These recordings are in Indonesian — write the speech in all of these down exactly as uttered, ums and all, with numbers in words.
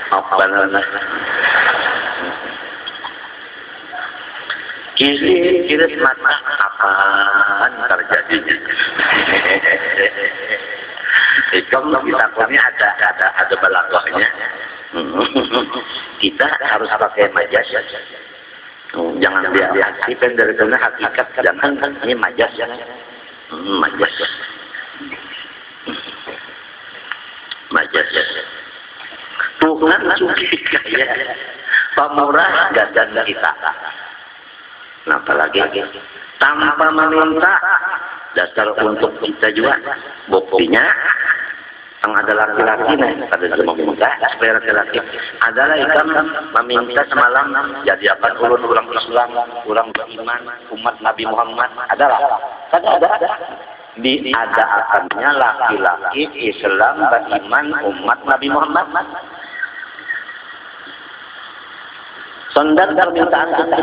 Apa namanya? Kiri kiri mata kapan terjadinya? Ikam kita ini ada ada ada balaghahnya. Kita harus pakai majas. Jangan dia diaktifkan dari sana hakikat, jangan ini majas. Majas. Majas. Tuhan suci kaya, pemurah dan kita. Nah, apalagi tanpa meminta dasar untuk kita juga buktinya yang ada laki-laki nih pada zaman muda supaya laki-laki adalah ikan meminta semalam jadi akan ulun ulang Islam ulang beriman umat Nabi Muhammad adalah ada ada di ada akannya laki-laki Islam beriman umat Nabi Muhammad sondar permintaan kita.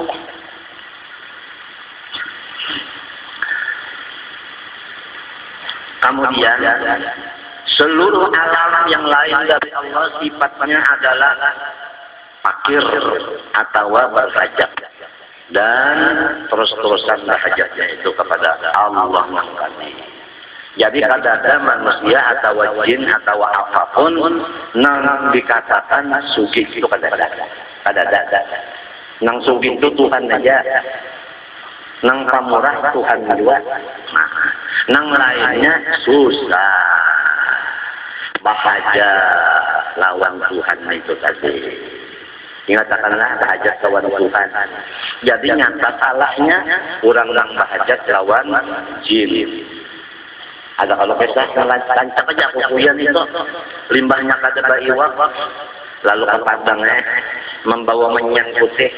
Kemudian seluruh alam yang lain dari Allah sifatnya adalah fakir atau berhajat dan terus-terusan hajatnya itu kepada Allah Maha. Jadi kada ada manusia atau jin atau apapun yang dikatakan sugih itu kada ada. Kada ada. Nang sugih itu Tuhan aja. Nang pamurah Tuhan juga. Nah, nang lainnya susah. Bahagia lawan Tuhan itu tadi. Ingatkanlah bahajat lawan Tuhan. Jadi nyata salahnya orang-orang bahajat lawan jin. Ada kalau besar lancap aja kukuyan itu limbahnya kada baiwak lalu ke padangnya membawa menyang putih.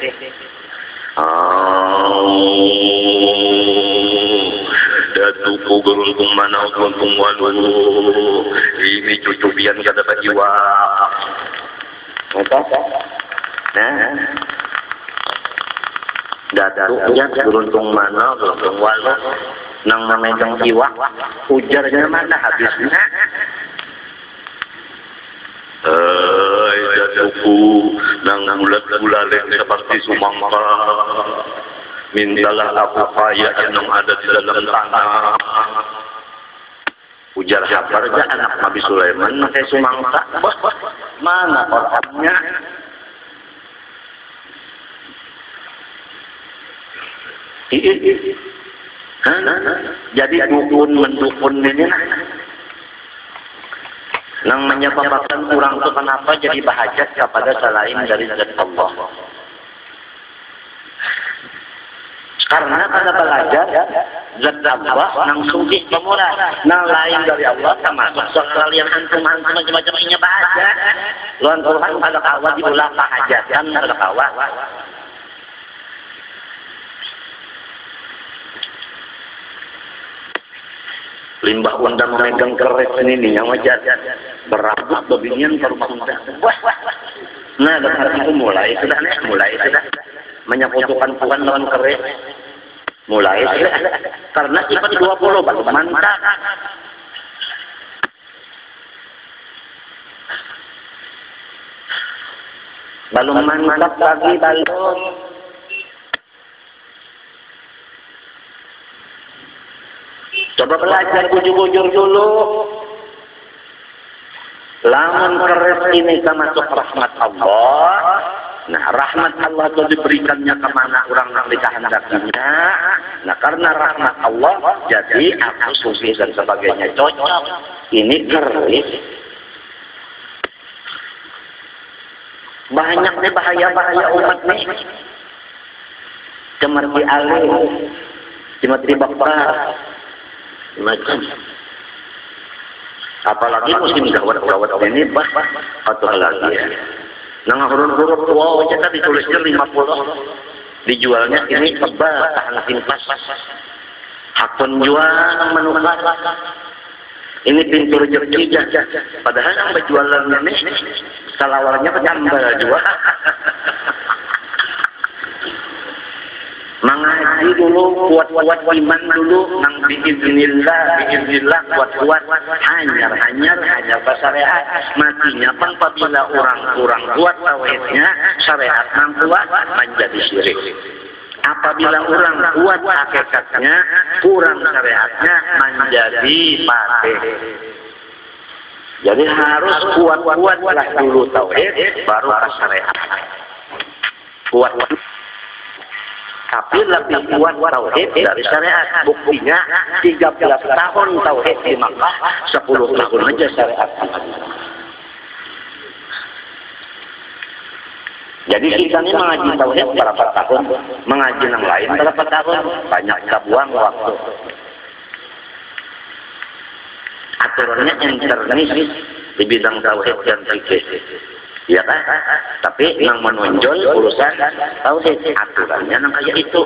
Oh, datuku beruntung mana beruntung walu ini cucu bian kada bajiwa apa nah datunya beruntung mana beruntung walu nang memegang jiwa ujarnya mana habisnya eh datuku nang bulat-bulaleng seperti sumangka mintalah aku kaya yang ada di dalam tanah. Ujar habarnya anak Nabi Sulaiman pakai sumangka. Mana orangnya? Jadi dukun mendukun ini nah. Nang menyebabkan orang itu kenapa jadi bahajat kepada selain dari zat Allah. Karena pada belajar zat Allah nang sugih pemurah, nang lain dari Allah termasuk sekalian antum-antum macam-macam ini bahaja. Lawan Tuhan pada kawat diulah bahajatan pada kawat. Limbah unda memegang keris ini yang wajar berambut bebinian ke rumah unda. Nah, dengan itu mulai sudah nih, mulai sudah menyekutukan Tuhan lawan keris. Mulai sudah karena sifat dua puluh baru mantap. Belum mantap lagi belum. Coba belajar bujur-bujur dulu. Lamun keris ini termasuk rahmat Allah. Nah, rahmat Allah itu diberikannya kemana orang-orang dikehendakinya. Nah, karena rahmat Allah, jadi aku sufi dan sebagainya cocok. Ini keris. Banyak nih bahaya-bahaya umat nih. Cemerti alim, cemerti bakar. Macam apalagi musim gawat-gawat ini bah atau lagi ya. Nang huruf-huruf tua aja kan ditulisnya lima puluh. Dijualnya ini tebal tahan timpas. Hak penjual menukar. Ini pintu rezeki aja. Padahal yang berjualan ini salawalnya penambah juga. mengaji dulu, kuat-kuat iman dulu, nang biiznillah, biiznillah kuat-kuat, hanyar, hanyar, hanyar syariat. Matinya pun apabila orang kurang kuat tauhidnya, syariat nang kuat menjadi syirik. Apabila orang kuat hakikatnya, kurang syariatnya menjadi patih. Jadi harus kuat-kuatlah dulu tauhid, baru ke syariat. Kuat. Tapi lebih kuat tauhid dari syariat. Buktinya tiga belas tahun tauhid di Makkah, sepuluh tahun aja syariat. Jadi kita ini mengaji tauhid berapa tahun, mengaji yang lain berapa tahun, banyak kita buang waktu. Aturannya internis di bidang tauhid dan fikih. Ya kan? Tapi yang menonjol urusan tauhid, aturannya nang kayak itu.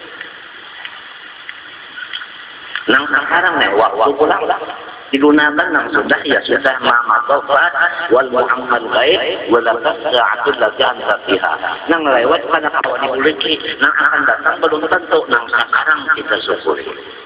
Nang sekarang nih waktu pulang digunakan nang sudah ya sudah mama taubat wal muhammad baik wal sa'atul lati an fiha. Nang lewat pada kawan dimiliki, nang akan datang belum tentu, nang sekarang kita syukuri.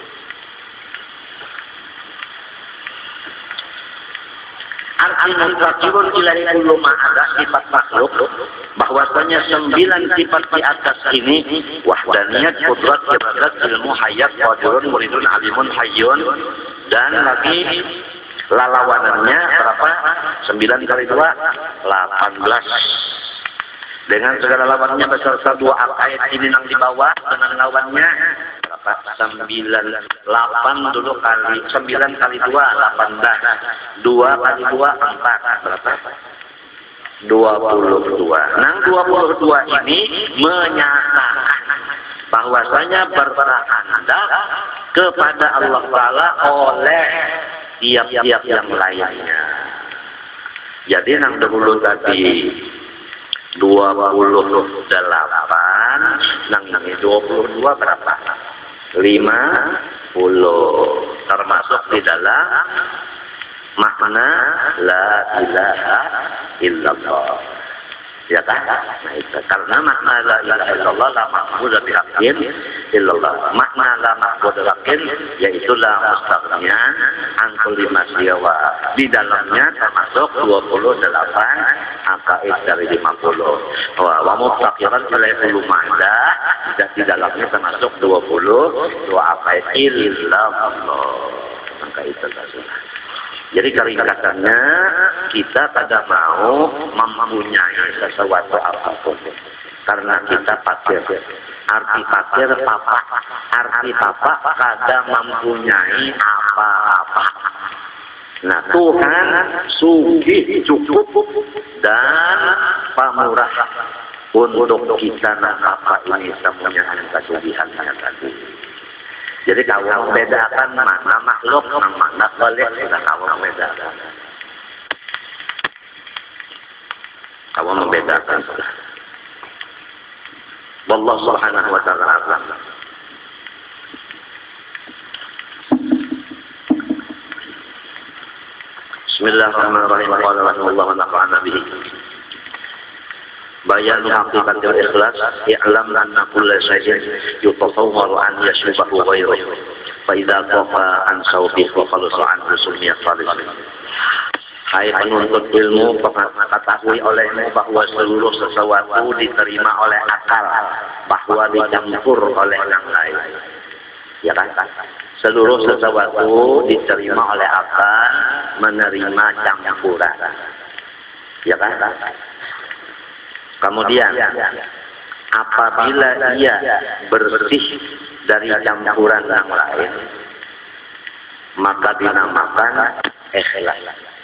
Arti mutrakirun ilahi kullu ma'ada sifat makhluk, bahwasanya sembilan sifat di atas ini wahdaniyat, kudrat, iradat, ilmu, hayat, qadirun, muridun, alimun, hayyun, dan lagi lalawanannya berapa? sembilan kali dua, delapan belas. Dengan segala lawannya beserta dua ayat ini yang di bawah dengan lawannya berapa? sembilan, delapan dulu kali sembilan kali dua, delapan belas. dua kali dua, empat. Berapa? dua puluh dua. Nah, dua puluh dua ini menyatakan bahwasanya bertahanlah kepada Allah Ta'ala oleh tiap-tiap yang lainnya. Jadi yang dahulu tadi dua puluh delapan, nang nang dua puluh dua berapa? lima puluh, termasuk di dalam makna la ilaha illallah. Ya kan? Nah, itu. Karena makna la ilaha illallah la ma'budu bihaqqin illallah. Makna la ma'budu bihaqqin yaitu la mustaghniyan an kulli ma siwa. Di dalamnya termasuk dua puluh delapan akaid dari lima puluh. Wa wa muftaqiran ila ulumada, dan di dalamnya termasuk dua puluh dua akaid illallah. Maka itu sudah. Jadi keringkatannya kita tidak mau mempunyai sesuatu apapun karena kita pasir. Arti pasir papa, arti papa kada mempunyai apa-apa. Nah, Tuhan sugih cukup dan pamurah untuk kita nak apa ini semuanya kesugihannya tadi. Jadi kalau membedakan mana makhluk dan mana khalik, sudah kamu membedakan. Kamu membedakan sudah. Wallahu subhanahu wa ta'ala a'lam. Bismillahirrahmanirrahim. Wa sallallahu wa nafa'ana bihi. Bayan hakikat dan ikhlas, i'lam anna kulla syai'in yutasawwaru an yashbahu ghairuhu. Fa idza qafa an sawbihi wa khalasa an rusumiyat salis. Hai penuntut ilmu, ketahui olehmu bahwa seluruh sesuatu diterima oleh akal, bahwa dicampur oleh yang lain. Ya kan? Seluruh sesuatu diterima oleh akal, menerima campuran. Ya kan? Kemudian, apabila ia bersih dari campuran yang lain, maka dinamakan ikhlas.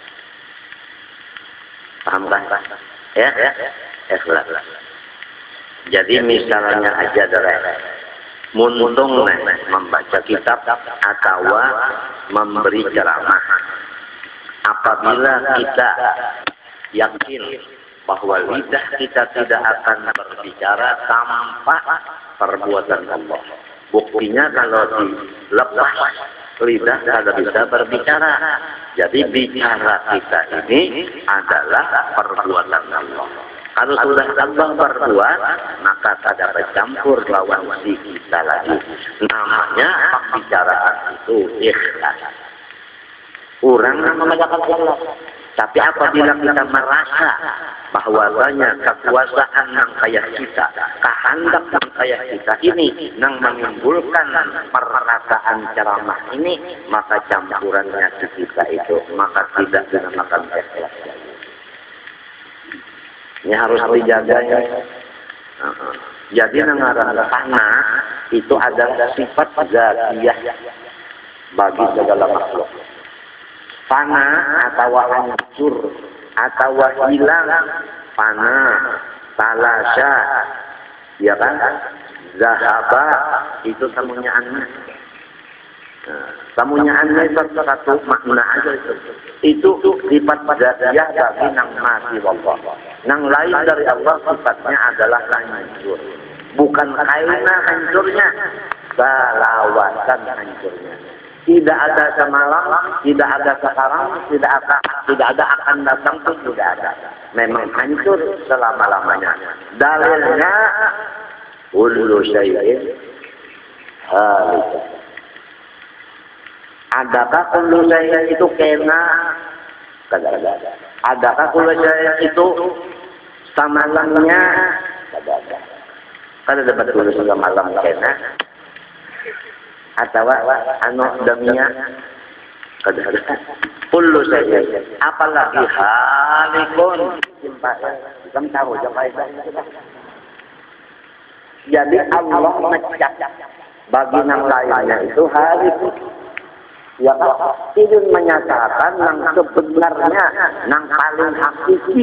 Paham kan? Ya, ikhlas. Jadi misalnya aja dari muntung membaca kitab atau memberi ceramah. Apabila kita yakin bahwa lidah kita tidak akan berbicara tanpa perbuatan Allah. Buktinya kalau dilepas lidah tidak bisa berbicara. Jadi bicara kita ini adalah perbuatan Allah. Kalau sudah Allah berbuat, maka tak dapat campur lawan si kita lagi. Namanya pembicaraan itu ikhlas. Orang mengerjakan Allah. Tapi apabila kita merasa bahwa banyak kekuasaan yang kayak kita, kehendak yang kayak kita ini yang menimbulkan perasaan ceramah ini, maka campurannya di kita itu, maka tidak dinamakan ikhlas. Ini harus dijaga ya. Uh-huh. Jadi nengaran fana itu adalah sifat zatiyah bagi segala makhluk. Fana atau hancur atau hilang, fana, talasya, ya kan? Zahaba itu samunyaannya. Nah, samunyaannya itu satu makna aja itu. Itu sifat zatiyah bagi nang mati Allah. Nang lain dari Allah sifatnya adalah hancur. Bukan karena hancurnya, selawatan hancurnya. Tidak ada semalam, tidak ada sekarang, tidak ada, tidak ada akan datang pun tidak ada. Memang hancur selama-lamanya. Dalilnya kullu syai'in halik. Adakah kullu syai'in itu kena? Kada-kada. Adakah kullu syai'in itu samalamnya? Kada-kada. Kada dapat kullu samalam kena? Atau anu deminya kadang-kadang kullu syai'in apalagi halikun kita tahu siapa itu. Jadi Allah mecah bagi yang lainnya itu halikun ya kan, itu menyatakan yang sebenarnya yang paling hakiki.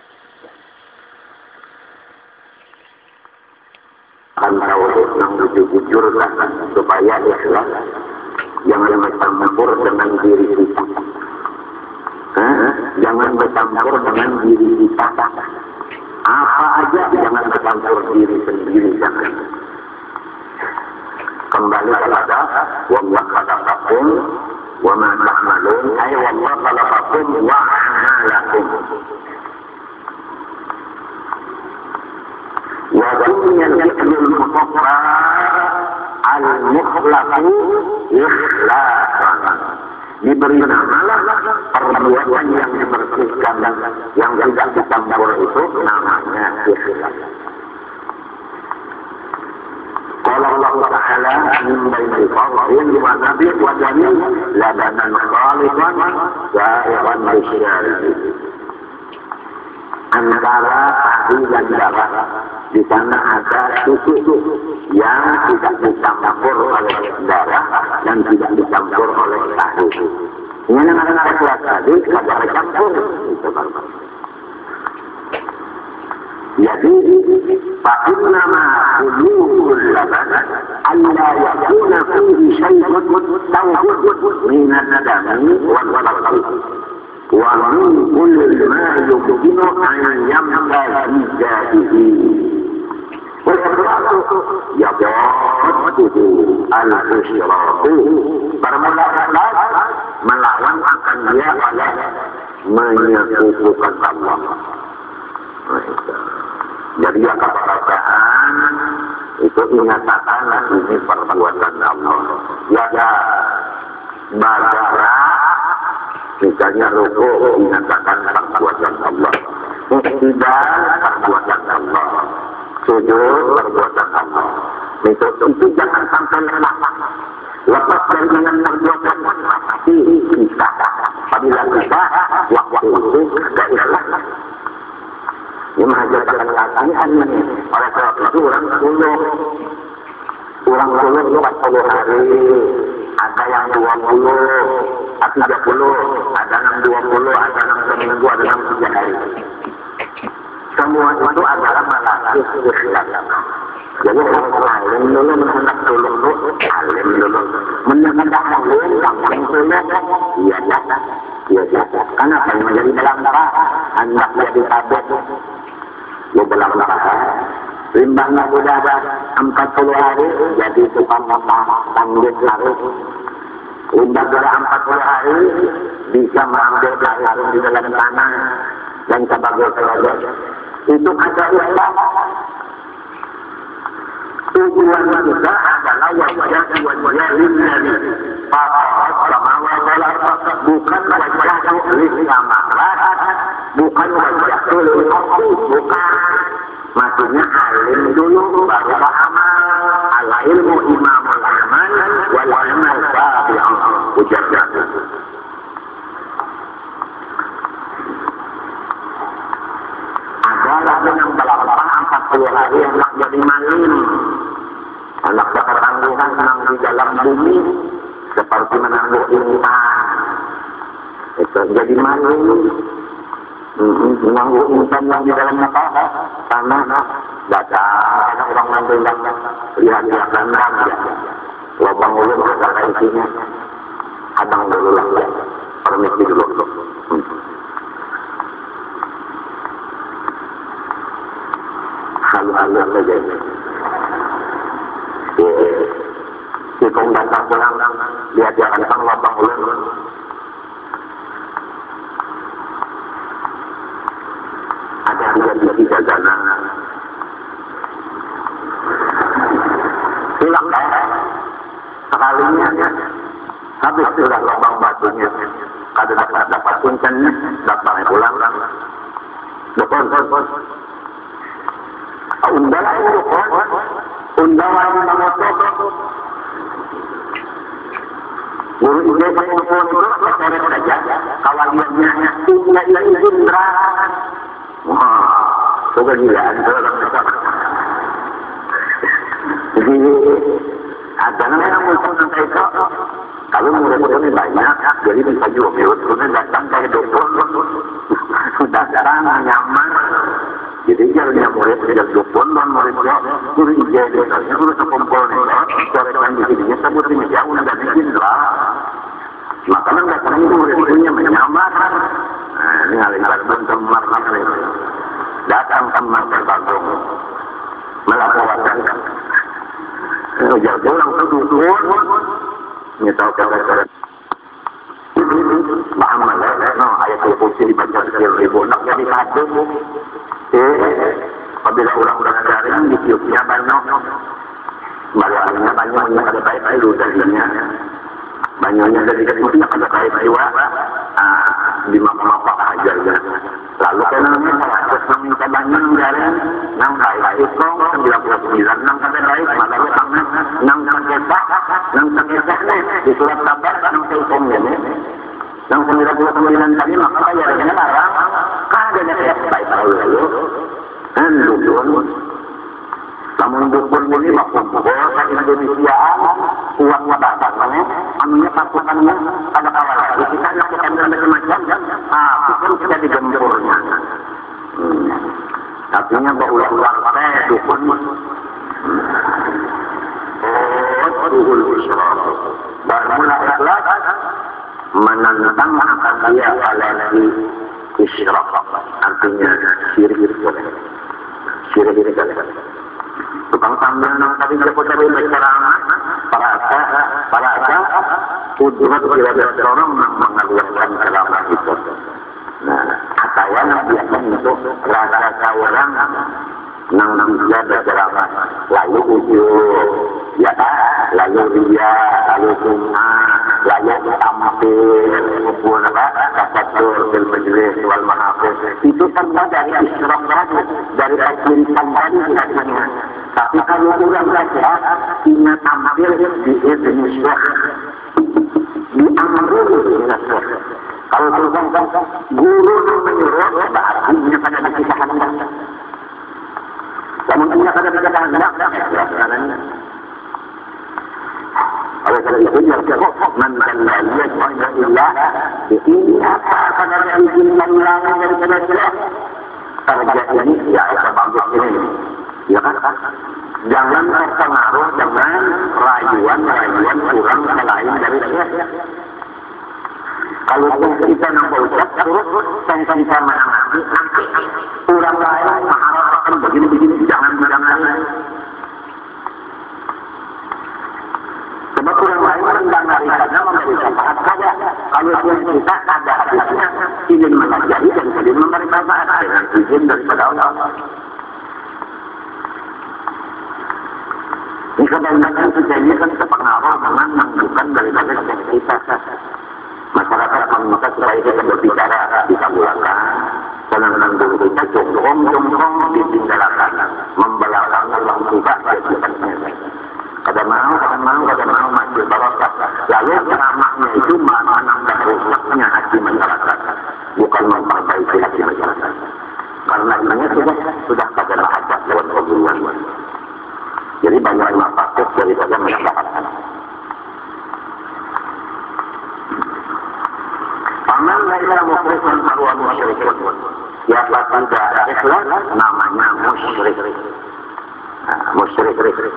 Tauhid yang dijujurkan supaya ikhlas, jangan bercampur dengan diri kita. Hah? Jangan bercampur dengan diri kita. Apa aja jangan bercampur diri sendiri, jangan. Kembali kepada wallah khalaqakum wa ma ta'malun, ay wallah khalaqakum wa a'malakum. وَبُنِيَ الْإِثْمِ الْمُخْلَصُ الْمُخْلَصُ إِخْلَاصًا. Diberi nama perbuatan yang dibersihkan, yang tidak dicampur itu namanya ikhlas. Qala Allah Ta'ala min baini qawlin wa nabi wa jamin labanan khaliqan sa'iran lisyarihi. Antara tahu dan darah di sana ada susu yang tidak dicampur oleh darah dan tidak dicampur oleh tahu. Ini yang ada kelas tadi ada campur. Jadi pakai nama ulul laban Allah yakuna fihi syai'un tawhid min ad-dami wal qalbi. ومن كل ما يمكن أن يمضى في ذاته والإخلاص يضاده الإشراك. Bermula ikhlas melawan akan dia oleh menyekutukan Allah. Jadi kepercayaan itu dinyatakan ini perbuatan Allah. Ya bagara misalnya ruku dinyatakan perbuatan Allah, iktidal perbuatan Allah, sujud perbuatan Allah. Itu itu jangan sampai lelah. Lepas dari dengan perbuatan pasti kita. Apabila kita waktu itu tidak ikhlas, ini mengajarkan latihan ini. Oleh sebab itu orang puluh, orang puluh empat puluh hari, ada yang dua puluh. tiga puluh, ada enam dua puluh, ada enam seminggu, ada enam tiga hari. Semua itu adalah melatih ikhlas. Jadi orang lain dulu menhendak tolong dulu, alim dulu. Menyenangkan alim, langsung tolong, iya jasa, iya jasa. Kenapa yang menjadi dalam darah? Hendak jadi tabet, lu dalam darah. Limbahnya sudah ada empat puluh hari, jadi tukang apa, tanggung hari. Undang dalam empat puluh hari bisa mengambil air di dalam tanah dan sebagai pelajar Itu ada ulang. Tujuan kita adalah wajah wajah lillahi faqat samawati wal ardh, bukan wajah lil samawat, bukan wajah lil ardh, bukan. Maksudnya alim dulu baru amal. Al ilmu imamul amal wal amal tabi'un. Ujarnya ada lagi yang berlampang empat puluh hari yang nak jadi malim, anak bertanggungan menang di dalam bumi seperti menangguh insan. Itu jadi malim, menangguh insan yang di dalam tanah. Datang orang mendengar lihat dia kandang ya, lubang ulung ada isinya, hadang dulu lah ya, permisi dulu. Halu-halu saja. Si kong datang pulang, lihat dia kandang lubang ulung. Ada tiga biji jajanan. Hilang dah. Sekalinya habis sudah lubang batunya. Kada dapat dapat puncannya, datangnya pulang. Betul, betul. Undalah itu, undalah yang mengotot. Guru ijazah yang mengotot, seret saja. Kawaliannya, tinggal yang indra. Wah, itu kegilaan. Jadi, ada yang muncul sampai itu. Kalau murid-muridnya banyak, jadi bisa juga murid-muridnya datang dari dokter. Sudah datang, nyaman. Jadi jalannya murid tidak dukun, non muridnya guru ijazah, guru sekumpul nih, corekan di sini, sebutnya jauh dan izin lah. Makanya datang murid-muridnya menyamar. Nah, ini hal-hal bentemar namanya. Datang teman terbagong, melaporkan. Jauh langsung dukun, nyetau kata-kata. Muhammad, no, ayat al-Qudsi dibaca sekali ribu, nak jadi satu. Eh, apabila orang-orang daring ditiupnya banyak, balaannya banyak, yang ada baik-baik lu darinya, banyaknya dari ketiupnya ada baik-baik wa, di mapa-mapa aja ya. Lalu kenalnya salah satu minta banyak daring, nang baik itu sembilan puluh sembilan, nang kata baik, malah tangan, nang sakit, nang sakit nih di surat kabar nang telkomnya nih. Yang sembilan puluh sembilan tadi maka bayarnya larang. Kadang ada baik-baik lalu. Dan dukun. Namun dukun ini maksud bahasa Indonesiaan kuat-kuat bahasanya. Anunya pasukannya ada kawal lagi. Kita lakukan macam-macam. Ah, dukun sudah digempurnya. Artinya berulang-ulang teh dukun. Oh, dukun Islam. Bermula ikhlas. Menentang akan dia alasi isyrak, artinya syirik syirik ini kan tukang tambah nang tadi disebut dari bicara para asa para asa udrat kira-kira orang mengalukan selama itu. Nah, atau biasa untuk rasa orang nang nang dia bercerama lalu ujung ya lalu dia lalu sumah lalu tampil kumpul apa tafakur bil majlis wal mahafil itu semua dari isyrak tadi dari taslimkan tadi biasanya. Tapi kalau udah belajar ingat tampil di Indonesia di amrul Indonesia kalau tulisan guru menyuruh berarti ini pada dikisahkan namun ini ada pada hendak jalannya. Oleh karena itu yang kekok mantan lihat Alhamdulillah ini apa pada izin ulang dari jelas target ini ya ada bagus ini ya kan jangan terpengaruh dengan rayuan-rayuan kurang selain dari dia. Kalau kita nampak ucap terus dan kita menangani nanti orang lain mengharapkan begini-begini jangan jangan. Sebab orang lain mendengar karena memberi syafaat saja. Kalau kita ada hadisnya ingin mengajari dan ingin memberi manfaat dengan izin daripada Allah. Ini kebanyakan kita ini kan terpengaruh dengan menunjukkan daripada kita. Masyarakat meminta supaya kita berbicara bisa mulakan. Senang-senang dulu kita jongkong-jongkong ditinggalkan. Membelakang Allah juga kehidupannya. Kada mau, kada mau, kada mau masih barokah. Lalu ceramahnya itu menambah rusaknya hati masyarakat, bukan memperbaiki hati masyarakat. Karena ini sudah sudah kada lahajat lewat hubungan. Jadi banyak yang takut daripada masyarakat. Paman lainnya mukhlisan haruan musyrikun. Siapa tidak ikhlas namanya musyrik. Nah, musyrik.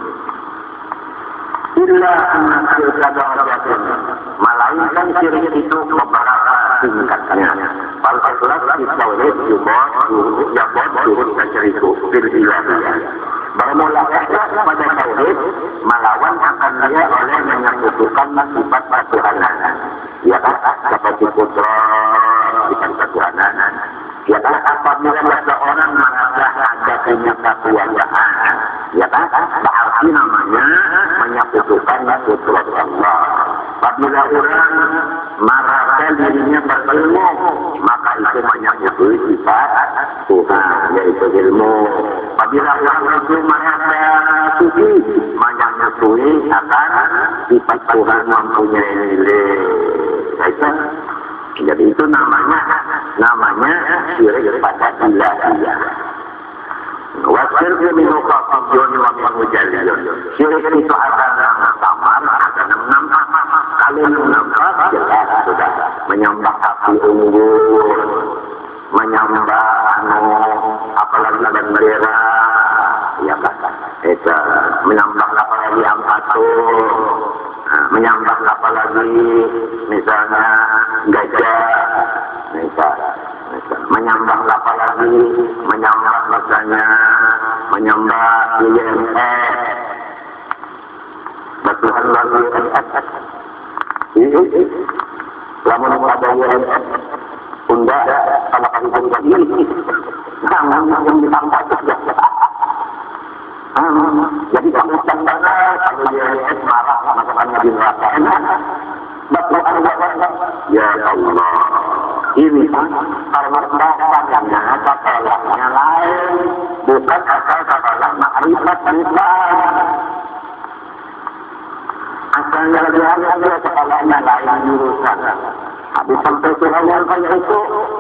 Illa anna tilka darajatin. Melainkan syirik itu beberapa tingkatnya. Fal ikhlas fi tauhid yubad yubad turut kesyiriku fil ilahiyah. Bermula ikhlas pada tauhid melawan akan dia oleh menyekutukan sifat ketuhanan. Ya kan, seperti putra sifat ketuhanan. Ya kan, apabila seseorang merasa ada punya kekuasaan, ya kan, berarti namanya menyekutukan putra Allah. Apabila orang merasa dirinya berilmu, maka itu menyekutui sifat Tuhan, yaitu ilmu. Apabila orang itu merasa suci, menyekutui akan sifat Tuhan mempunyai nilai. Jadi itu namanya namanya syirik pada ilahiyah. Wasir min qafiyun wa min mujallil. Syirik itu ada yang samar, ada yang nampak. Kalau yang nampak jelas sudah menyembah api unggun, menyembah anu apalagi dan merah, ya kan? Itu menyembah apalagi ampatur. Nah, menyembah apa lagi misalnya gajah, misal, misal. menyembah apa lagi, menyembah misalnya menyembah I M S, Batuhan lagi I M S, ini, lamun ada I M S, unda kalau kali kali ini, jangan yang ditambah saja. Hmm, jadi kamu tanda kalau dia marah masakannya di neraka enak. Betul ya Allah. Ini karena dasarnya katakannya lain, bukan asal katakan makrifat bukan. Asalnya dia dia katakannya lain jurusan. Habis sampai Tuhan yang kayak itu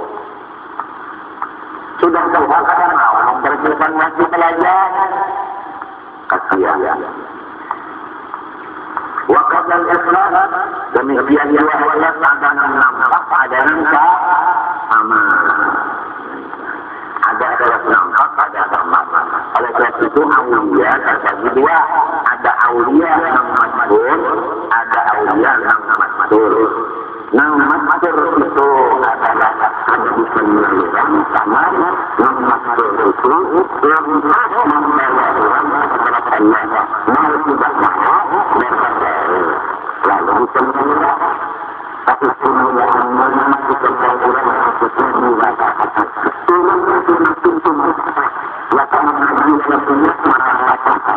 sudah Tuhan kadang mau mempersiapkan masih pelajar. Kasihan. Wakaf dan ikhlas demikian juga wajib ada yang nampak, ada yang tak sama. Ada yang nampak, ada yang tak. Oleh sebab itu aulia terbagi dua. Ada aulia yang masyhur, ada aulia yang masyhur. Yang masyhur itu adalah hanya bisa melalui sama yang masyhur itu yang membawa orang kepada Allah. Mau tidak mau berkata lalu bisa mengira tapi semua yang memasukkan orang itu semua kata turun itu nanti itu mereka lakukan lagi satunya merasakan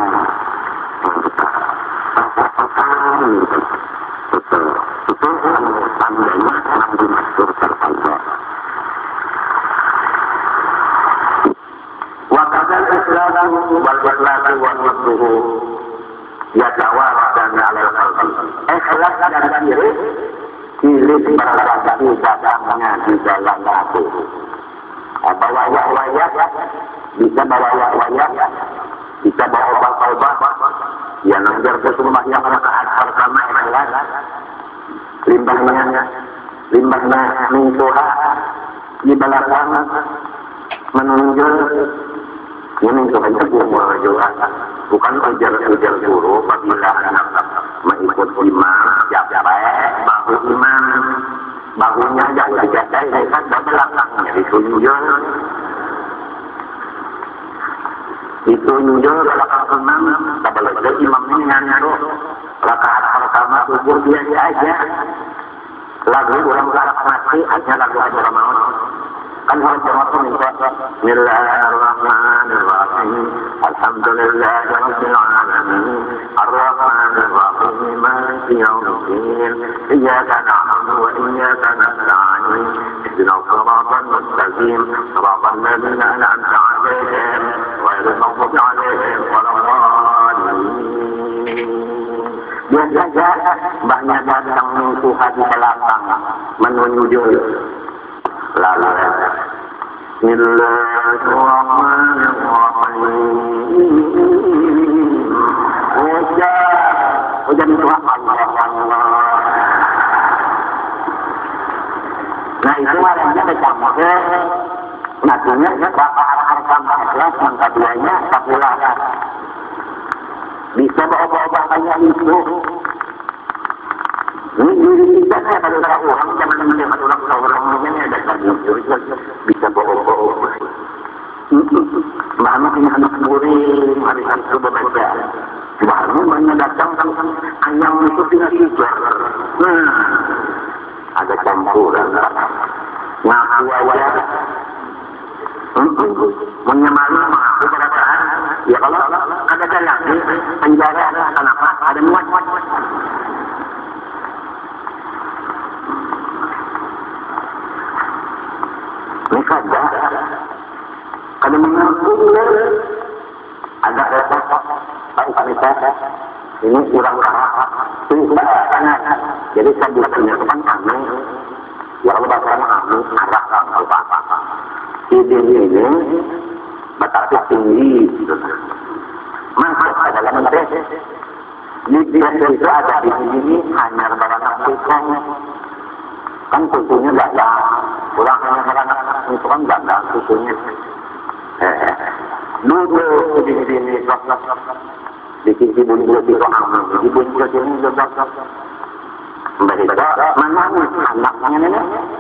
merasakan betul itu tandanya nabi masyhur terpandang. Wakadal Islam wal ikhlasu wal wudhu yatawadan ala qalbi. Ikhlas dan syirik pilih berlagak datangnya di dalam hati. Bawa wayah-wayah, bisa bawa wayah-wayah, bisa bawa obat-obat, yang nanjar kesumahnya rakaat pertama ikhlas, limbahnya, limbahnya mingsuha, di belakang menunjuk, ini sebenarnya guru juga, bukan ujar-ujar guru, apabila anak mengikut imam, jabai, bahu imam, bahunya jangan dijatai, kan di belakangnya ditunjuk, ditunjuk belakang imam, apabila imam ini nyanyi rakaat pertama subuh biasa aja, lagu orang Arab mati hanya lagu Haji Ramadan. Kan Haji Ramadan minta Bismillahirrahmanirrahim. Alhamdulillahirabbil alamin. Arrahmanir rahim. Maliki yaumiddin. Iyyaka na'budu wa iyyaka nasta'in. Ihdinas siratal mustaqim. Siratal ladzina an'amta 'alaihim ghairil maghdubi 'alaihim waladdallin. Biasa mbahnya datang mengikuti hati belakang menuju lalu Bismillahirrahmanirrahim. Hujan hujan itu Allah Allah. Nah itu warnanya bercampur. Nantinya berapa harga ikhlas yang keduanya sepulang. Bisa bawa-bawa banyak itu. Ini bisa saya kalau ada orang jangan melihat orang orang ini ada tadi bisa bawa-bawa. Mana punya anak murid marikan coba baca. Baru mana datang ayam itu tinggal hijau. Nah ada campuran. Ngaku awalnya. Menyemali mengaku keadaan. Ya kalau ada jalan penjara kenapa ada muat. Mereka ada kalau mengaku ada kelompok tahu kita ini kurang-kurang tidak sangat jadi saya buat penyertaan kami ya kalau bahasa kami arah apa-apa ide ini betapa tinggi masuk ke dalam menteri di itu ada di sini hanya barang tukang kan susunya tidak ada kurang hanya barang itu kan tidak ada susunya duduk di sini di sini bunyi di ruang di bunyi di sini mereka mana anaknya ini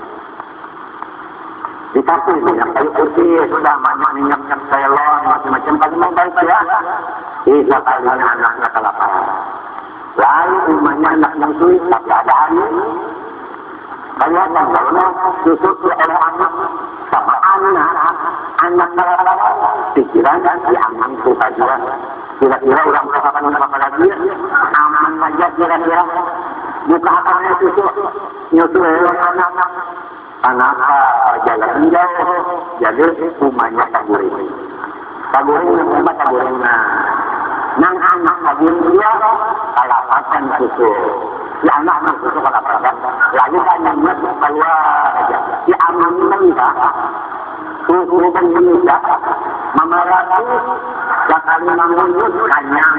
dikasih minyak kayu putih sudah banyak minyak selon macam-macam kalau mau baik ya bisa kalinya anaknya kelaparan lalu rumahnya anaknya sulit tapi ada air kalian yang kalau susu oleh anak sama anak anak kelaparan pikiran si aman itu saja kira-kira orang kelaparan apa lagi aman saja kira-kira buka apanya susu nyusu anak kenapa perjalanan jauh jadi rumahnya taburing taburing yang rumah taburing nang anak taburing dia kalapasan susu si anak anak susu kalapasan lalu anaknya keluar aja si anak meninggal susu kan meninggal mama lagi sekali mengunjut kanyang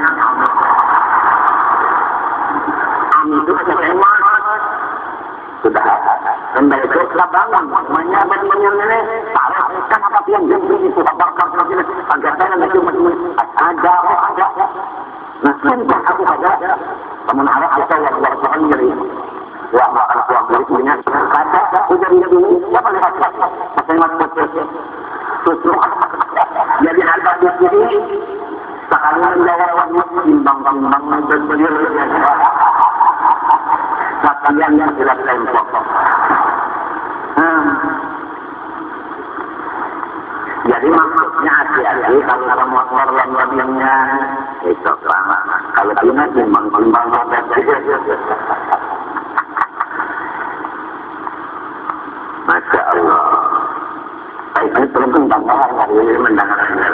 amin itu kecewa sudah kembali ke lapangan menyabet menyelene salah kan apa yang jadi itu bakar lagi agar saya nanti ada ada nah sudah aku ada teman arah atau yang bersoal jadi wah makan kuah berikutnya kata udah ini siapa lihat pakai mata susu jadi harga di sini sekarang menjawab timbang-timbang dan beliau kalian yang jelas tempo. Hmm. Jadi maksudnya hati-hati kalau ada motor yang lebihnya itu lama. Kalau punya timbang-timbang dan Masya Allah. Baik, ini terus tentang ini mendengarkan.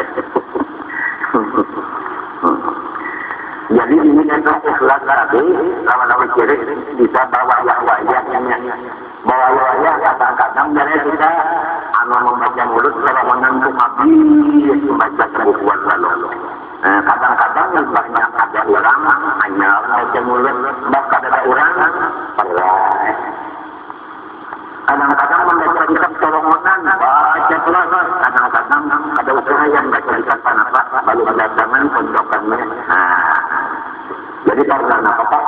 Jadi ini adalah ikhlas tadi, lama-lama kiri bisa bawa wayah-wayahnya. Bawa wayah kadang-kadang dari kita anu membaca mulut kalau menanggung habis membaca kebukuan lalu. Kadang-kadang yang banyak ada orang hanya membaca mulut, bahkan ada orang perlah. Kadang-kadang membaca kitab tolongan, baca pelan. Kadang-kadang ada usaha yang baca kitab kenapa baru mendatangan pondokannya. Jadi karena apa?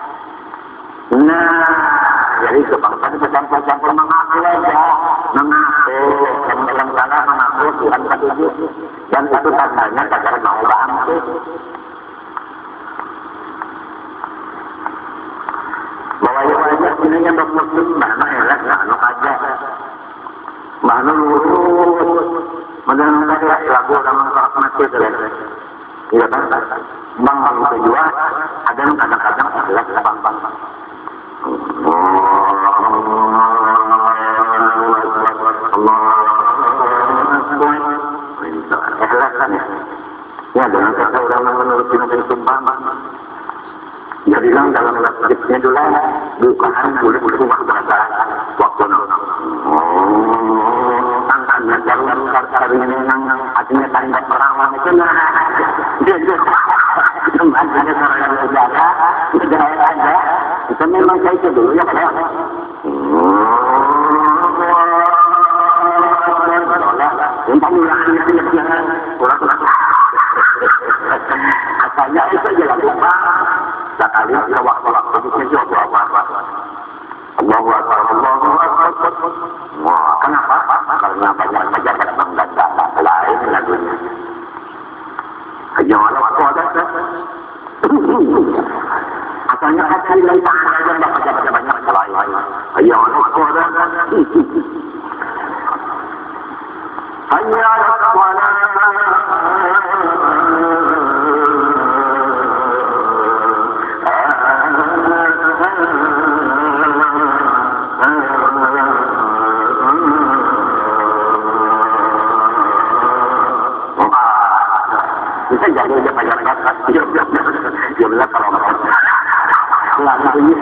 Nah, jadi kebangsaan campur-campur mengaku aja, mengaku yang dalam salah mengaku Tuhan ketujuh, dan itu tandanya agar mau bangkit. Bahwa yang banyak ininya bermusim, mana elak, anu aja. Mana lurus. Mendengar tadi lagu orang orang masjid kan. Iya kan? Bang bang kejual, ada yang kadang-kadang elak bang bang. Elak kan ya? Ya dengan kata orang menurut kita sumpah. Jadilah dalam nasibnya dulu bukan boleh rumah bahasa waktu nong. Oh, tangkanya jalan kari ini nang artinya tanda perawan itu nah. Dia dia semuanya orang negara, negara ada. Itu memang kayak itu dulu ya Pak. Yang pemulaannya itu jangan kurang-kurang. Asalnya itu jalan lupa. Sekali ada waktu-waktu itu coba apa-apa. Allahu Akbar, Allahu Akbar. Wah, kenapa? Karena banyak pejabat mengganda lain lagunya. Jangan waktu ada. Asalnya hati lain ada dan pejabat banyak lain. Jangan waktu ada. Hanya ada bisa jadi dia pajar-pajar dia bilang dia bilang kalau mau lama ini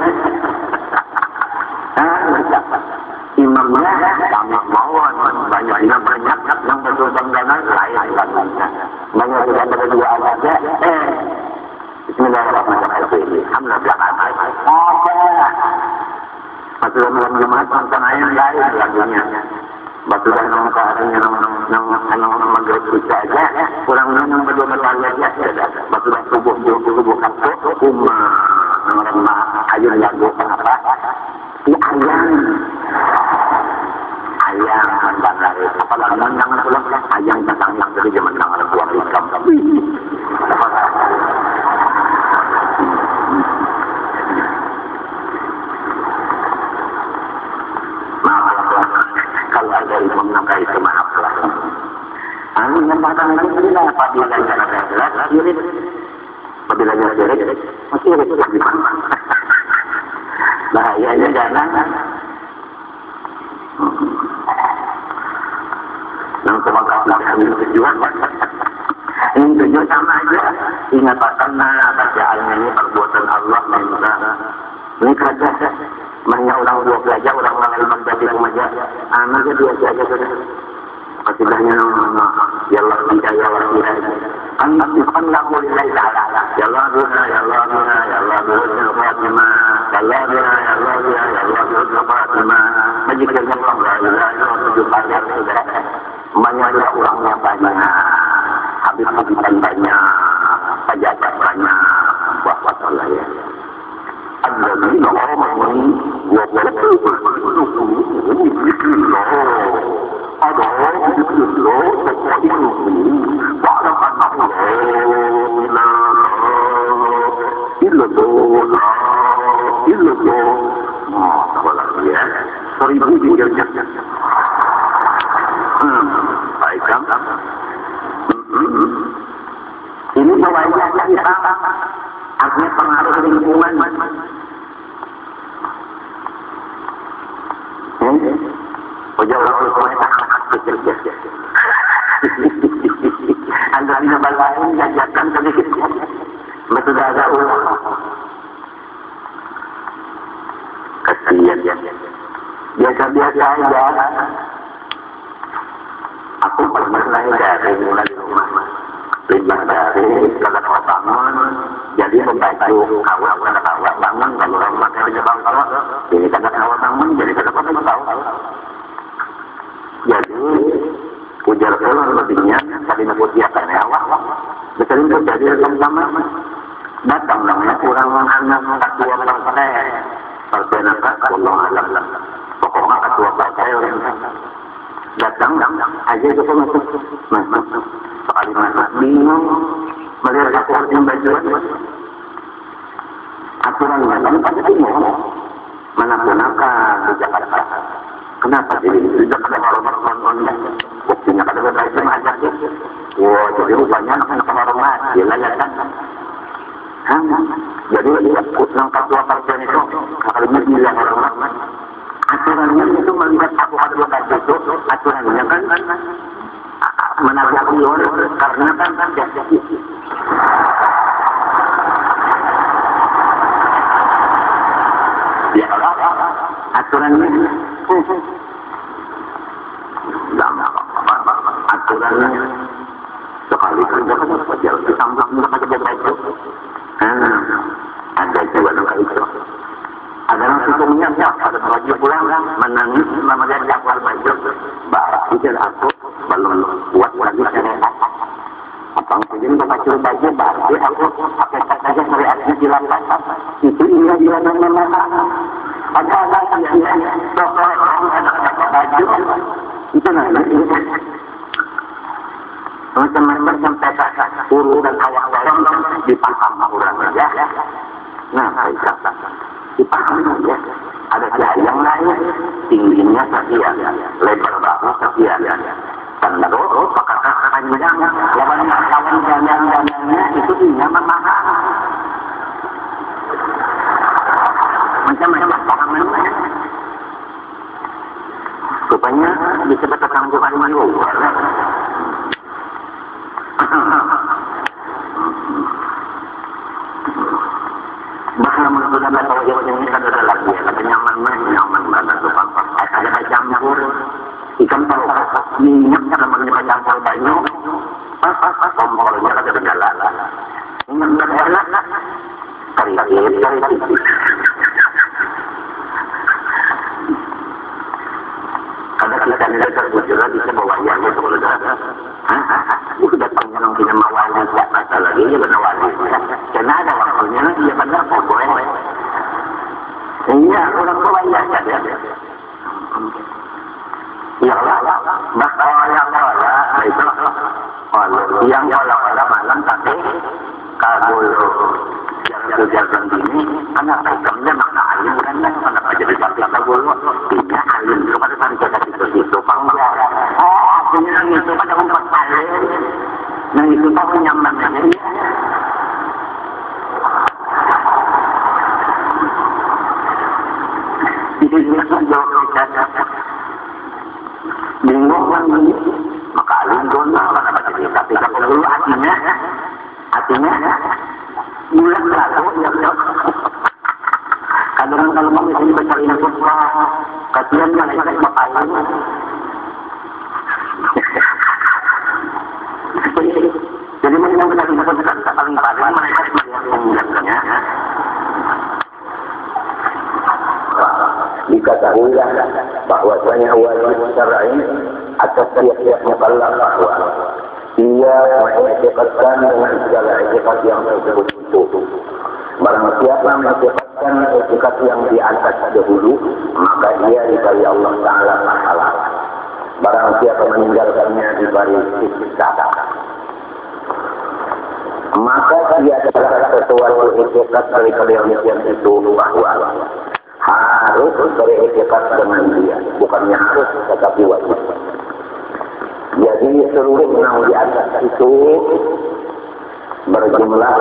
imamnya kami mohon banyak yang banyak yang berbangganan lain lainnya banyak tidak berdua aja eh Bismillahirrahmanirrahim alhamdulillah apa masuk dalam jemaat tentang ayat lain lagunya batu dan nama keadanya nama nama maghrib bisa aja kurang nama berdua berlalu aja batu dan tubuh tubuh kapuk kuma nama ayat lagu apa si ayam ayam bandar apa lagi jangan pulang ayam datang yang dari zaman tangan buah hitam kalau ada yang menangkap itu maaflah. Anu yang batang lagi lah apabila yang ada jelas, sirik. Apabila yang sirik, masih ada di mana? Bahayanya jangan. Yang semangat kami tujuan, ini tujuan sama aja. Ingat karena bacaannya ini perbuatan Allah minta. Ini kerja. Banyak orang dua belajar, orang lain menjadi remaja. Anaknya biasa aja sudah. Kesidahnya nama ya Allah tidak ya Allah tidak. Anak bukan laku lillahi ta'ala. Ya Allah bina, ya Allah bina, ya Allah bina, Fatimah. Ya Allah bina, ya Allah bina, ya Allah bina, Fatimah. Majikirnya Allah, ya Allah, ya Allah, tujuh banyak sudah. Banyak orangnya banyak. Habib-habiban banyak. Pejabat banyak. Buat-buat Allah ya. الذين آمنوا وَقَالُوا بِذِكْرِ اللَّهِ أَلَا بِذِكْرِ اللَّهِ تَطْمَئِنُّ الْقُلُوبُ وَاعْلَمْ أَنَّهُ لَا إِلَٰهَ إِلَّا اللَّهُ لَا إِلَّا اللَّهُ Masalah ya seribu tinggalnya hmm baik kan ini bawahnya kita artinya pengaruh lingkungan. Oh jauh orang tak kecil kecil. Anda di tempat lain jajakan sedikit. Betul ada ulang. Kasihan ya. Biasa-biasa aja. Aku pernah lahir dari mulai rumah. Lima dari kalau bangun, jadi membantu awal kata awal bangun kalau orang makan aja bangkal, ini kata awal bangun jadi kata apa tahu. Jadi ujar kalau lebihnya tadi nak ujian awal, betul itu jadi sama datang namanya kurang anak ketua partai, partai apa? Allah alam, pokoknya ketua partai orang datang aja itu pun masuk. Sekali masuk bingung melihat aturan yang bajuan aturan yang kan pada bingung menampilkan di Jakarta. Kenapa jadi di Jakarta hormat nontonnya? Buktinya kada berkait sama aja sih. Wah, jadi rupanya anak-anak hormat, gila ya kan? Hah? Jadi yang ketua partai itu kalinya gila hormat. Aturannya itu melihat aku ketua partai itu, aturannya kan menabrak liur karena kan kan jadi. Ya, aturannya aturannya sekali kerja kan wajar ditambah mereka kerja itu ada juga dengan itu ada yang hukumnya ada wajib pulang menangis namanya jawab baju barak itu aku belum buat lagi saya apa mungkin kita curi baju baru aku pakai saja syariatnya dilakukan itu iya dia namanya ada ada yang dokter ada baju itu namanya macam-macam sampai guru dan awak-awak dipaham orang ya nah baiklah dipaham ya ada yang lain tingginya sekian lebar bahu sekian Tandaro, pakakak panjang, lawan lawan jalan-jalannya itu nyaman mahal. Macam-macam pahamannya. Rupanya disebut ketangguhan manusia. Bahkan menurut anda kalau jawabannya ini kan ada lagi, ada nyaman nyaman banget lupa. Ada campur. Ikan tahu minyak karena mengenai campur banyak pas pas pas kompornya ada berjalan minyak berjalan kari kari kari kari kada kita nilai terbujuran bisa bawa yang itu kalau ada itu sudah panjang punya mawali tidak masa lagi ya benar wali karena ada waktunya dia benar boleh iya orang tua ya ada ya Allah, maka yang Allah itu yang Allah malam tapi kabul jalan-jalan ini kenapa ikamnya makna alim kan kenapa jadi sampai kabul tidak alim itu pada saat kita itu itu pangga oh artinya itu pada umat alim nah itu tahu nyaman aja ini itu jauh kita bingung kan ini maka alim dona mana baca dia tapi kalau dulu hatinya hatinya bulan lalu ya kadang kalau mau disini baca ini semua kasihan kan saya ngapain jadi memang kita tidak bisa paling paling mereka mengingatnya diketahuilah bahwasanya wajib syar'i atas tiap-tiap mukallaf bahwa ia mengikatkan dengan segala ikat yang tersebut itu. Barang siapa mengikatkan ikat yang di atas dahulu, maka ia diberi Allah Ta'ala pahala. Barang siapa meninggalkannya diberi siksa. Maka ia adalah sesuatu ikat dari kedemikian itu bahwa harus beretikat dengan dia, bukannya harus tetapi wajib. Jadi seluruh yang di atas itu berjumlah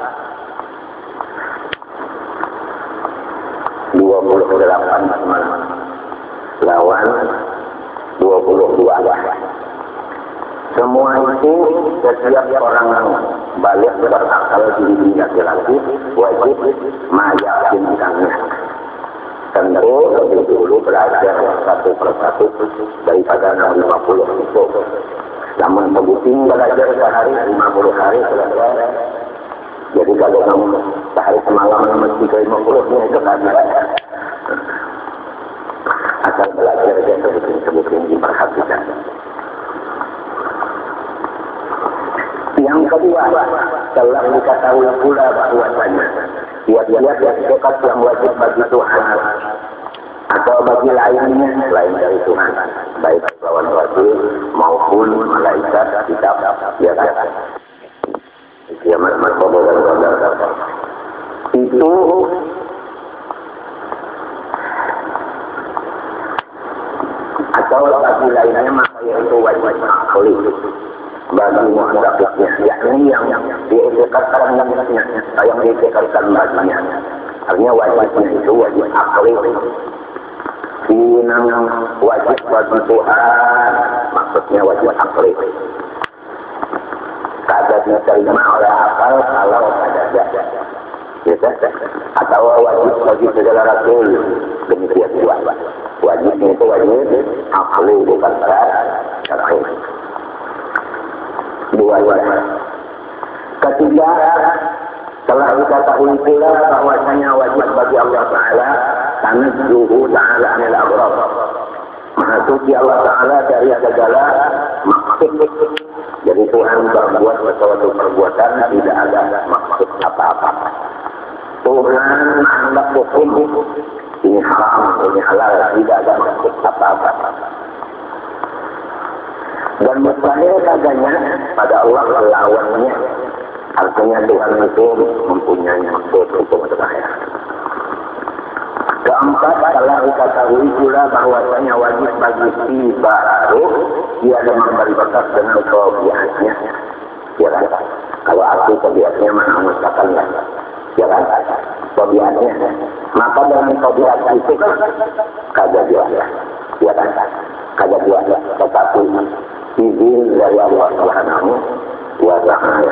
dua puluh delapan lawan dua puluh dua. Semua itu setiap orang balik berakal diri laki-laki wajib meyakinkannya. Tentu lebih dulu belajar satu persatu daripada lima puluh itu. Namun begitu belajar sehari lima puluh hari selesai. Jadi kalau kamu sehari semalam mesti ke lima puluh-nya itu tadi. Asal belajar dia sebutin-sebutin diperhatikan. Yang kedua, telah diketahui pula bahwasanya tiap-tiap dekat yang wajib bagi Tuhan atau bagi lainnya selain dari Tuhan, baik lawan Rasul maupun malaikat, kitab, ya kan? Kiamat martabah dan qadar itu atau bagi lainnya maka yaitu wajib akli bagi mu'taqidnya, yakni yang diiktikadkan yang diiktikadkan baginya. Artinya wajibnya itu wajib akli. Sinang wajib bagi Tuhan, maksudnya wajib akli. Kagak diterima oleh akal kalau ada jasa. Gitu? Atau wajib bagi segala rasul, demikian juga. Wajibnya itu wajib akli, bukan syar'i. Dua wajib. Ketiga, telah diketahui pula bahwasanya wajib bagi Allah Ta'ala tanazzuhu ta'ala anil aghrab. Maha suci Allah Ta'ala dari segala maksud. Jadi Tuhan berbuat sesuatu perbuatan tidak ada maksud apa-apa. Tuhan menganggap hukum ini haram, ini halal, tidak ada maksud apa-apa. Dan mustahil adanya pada Allah lawannya. Artinya Tuhan itu mempunyai maksud untuk saya. Keempat, telah diketahui pula bahwasanya wajib bagi si baru dia ada memberi bekas dengan kebiasaannya. Ya kan? Kalau aku kebiasaannya mana mengatakan ya. Ya kan? Kebiasaannya. Maka dengan kebiasaan itu kan kagak biasa. Ya kan? Kagak biasa. Tetapi izin dari Allah Subhanahu wa Ta'ala.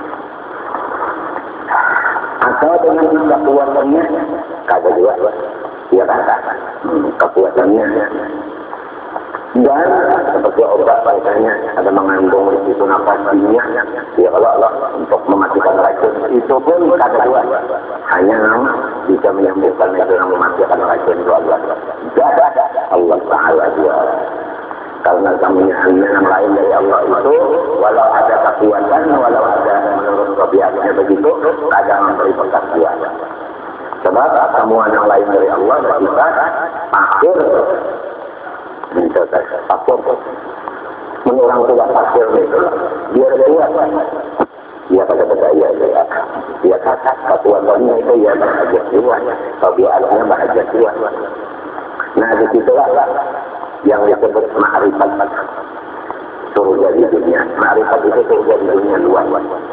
Atau dengan kekuatannya kagak juga. Ya kan? Kekuatannya. Dan seperti obat misalnya ada mengandung itu nafas dunia, ya kalau Allah untuk mematikan racun itu pun kagak juga. Hanya bisa menyembuhkan itu yang mematikan racun itu Allah. Tidak Allah Ta'ala juga. Karena kemuliaan yang lain dari Allah itu, walau ada kekuatan, walau ada menurut kebiasaannya begitu, ada memberi bekas kuasa. Sebab semua yang lain dari Allah bersifat akhir. Mencatat akhir. Menurang tidak akhir itu, dia kuat. Dia kata-kata ya, ya. Dia kata kekuatannya itu ya bahagia jiwa, kebiasaannya bahagia jiwa. Nah disitulah yang disebut ma'rifat surga di dunia. Ma'rifat itu surga di dunia luas.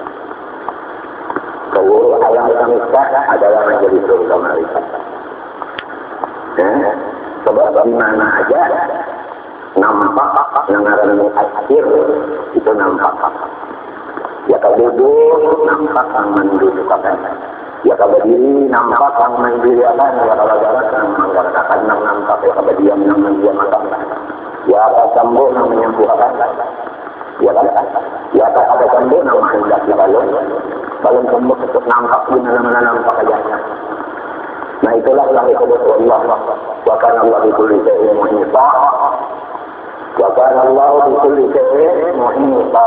Seluruh alam semesta adalah menjadi surga ma'rifat. Eh? Sebab di mana aja nampak nengaran akhir itu nampak. Ya kalau duduk nampak yang mendudukkan. Ya kalau berdiri nampak yang mendirikan. Ya kalau jalan yang menggerakkan nampak. Ya kalau diam yang mendiamkan. Ya kalau sembuh yang menyembuhkan. Ya kalau ya kalau ada sembuh yang hendak dibalun. Balun sembuh untuk nampak di mana-mana nampak aja. Nah itulah yang disebut Allah. Wa kana Allah bi kulli syai'in muhita. Wa kana Allah bi kulli syai'in muhita.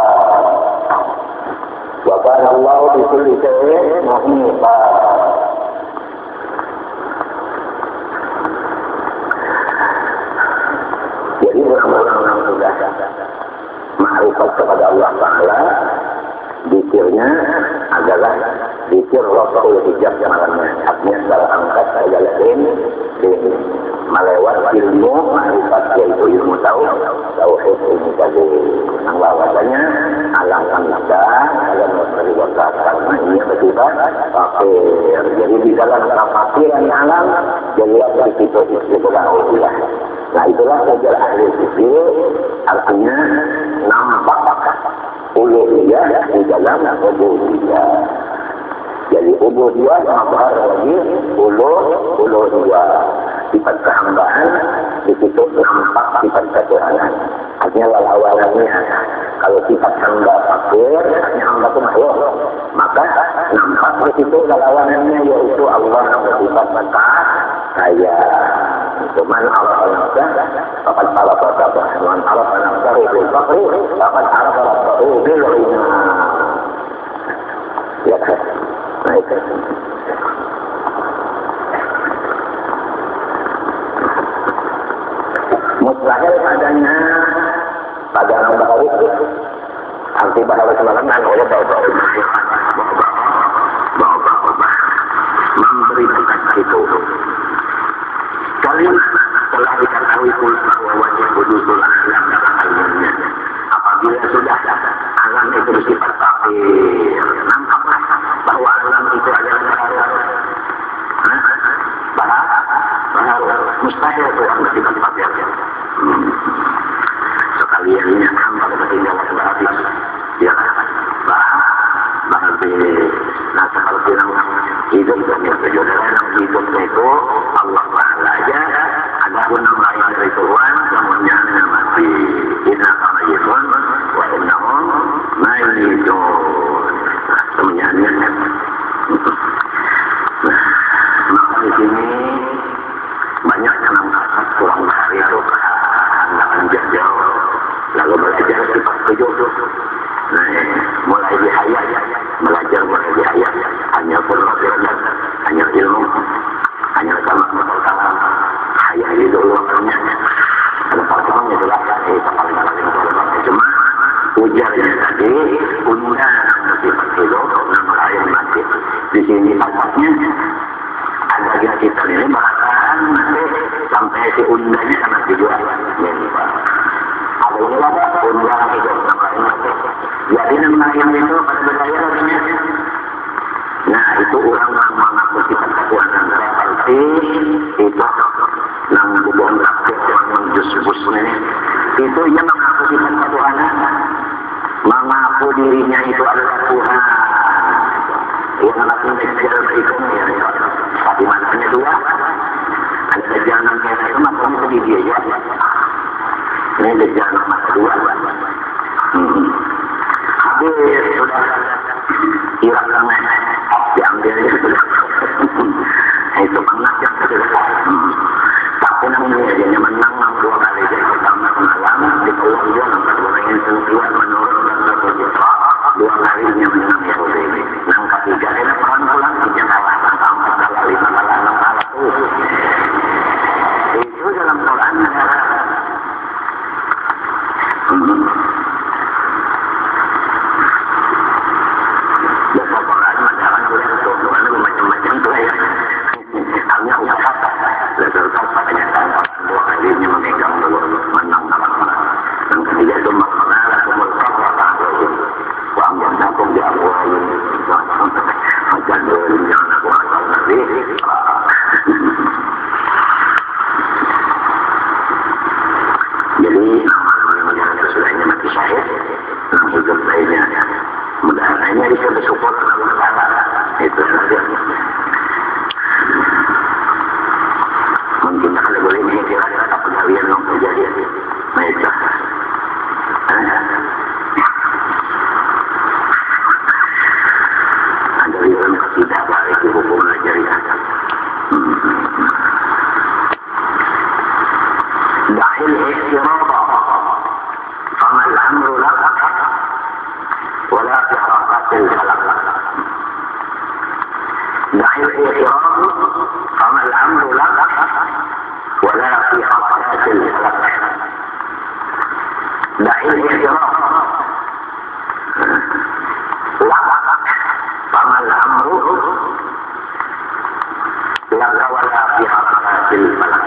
Wa kana Allah bi kulli syai'in muhita. Jadi orang-orang yang sudah ma'rifat kepada Allah Ta'ala, zikirnya adalah zikir Rasul hijab malamnya. Artinya secara angkat segala ini melewat ilmu ma'rifat, yaitu ilmu tahu tauhid ini tadi. Yang bahwasanya alam semesta alam dari waktu karena ini bersifat fakir. Jadi di dalam kefakiran alam jelas dari situ itulah Allah. Nah itulah sejarah ahli fikih, artinya nampak uluhiyah di dalam ubudiyah. Jadi ubudiyah nampak lagi uluh uluhiyah. Sifat kehambaan di situ nampak sifat ketuhanan. Artinya lawanannya kalau sifat hamba fakir, artinya hamba itu makhluk. Maka nampak di situ lawanannya yaitu Allah yang bersifat kaya. Cuman Allah nafsah, dapat salah berkata, man Allah nafsah bil fakri, dapat Allah nafsah bil ghina. Ya kan? Nah itu. Mustahil adanya pada orang bahawa arti bahawa sebenarnya oleh bahawa bahawa memberi bekas itu. Kali telah diketahui pula bahwa wajib wudhu lah, itu paling-paling kalau cuma ujarnya tadi undang sifat kilo nama lain masih di sini pasaknya ada yang kita ini bahkan masih sampai si undangnya karena dijual ada ini ada undang itu nama lain masih jadi nama yang itu pada berkaya artinya nah itu orang yang mengaku sifat kekuatan seperti itu nang bubuhan rakyat yang menjus-busnya itu yang mengaku sifat kekuatan mengaku dirinya itu adalah Tuhan yang akan dajjal berikutnya ya. Tapi mananya dua ada dajjal yang kena itu makanya itu dia ya ini dajjal nomor kedua hmm. habis sudah hilang tangan diambil sudah itu menang yang sudah hmm. tapi namanya dia menang dua kali jadi pertama semalam di bawah dia nomor dua yang kedua menurut dua kalinya menang Yahudi yang ketiga dia pulang-pulang tiga kalah empat kalah lima kalah enam kalah itu dalam Quran adalah dasar Quran adalah Quran itu macam-macam tuh ya hanya udah kata dasar kata kenyataan dua kalinya memegang dulu menang kalah yang ketiga itu makna kumul kalah yang takut di awal macam dulu yang aku asal nanti jadi nama-nama yang sesuainya mati syahid yang hidup lainnya mudah-mudahannya bisa bersyukur Allah Ta'ala itu saja mungkin kalau boleh ini kira-kira pengawian yang terjadi baiklah tidak balik di hukum syariat. Dahil istiraba fama al-amru lak wala fi harakatil falak. Dahil istiraba fama al-amru lak wala fi harakatil falak. Dahil istiraba فما الأمر لك ولا في حركات الفلك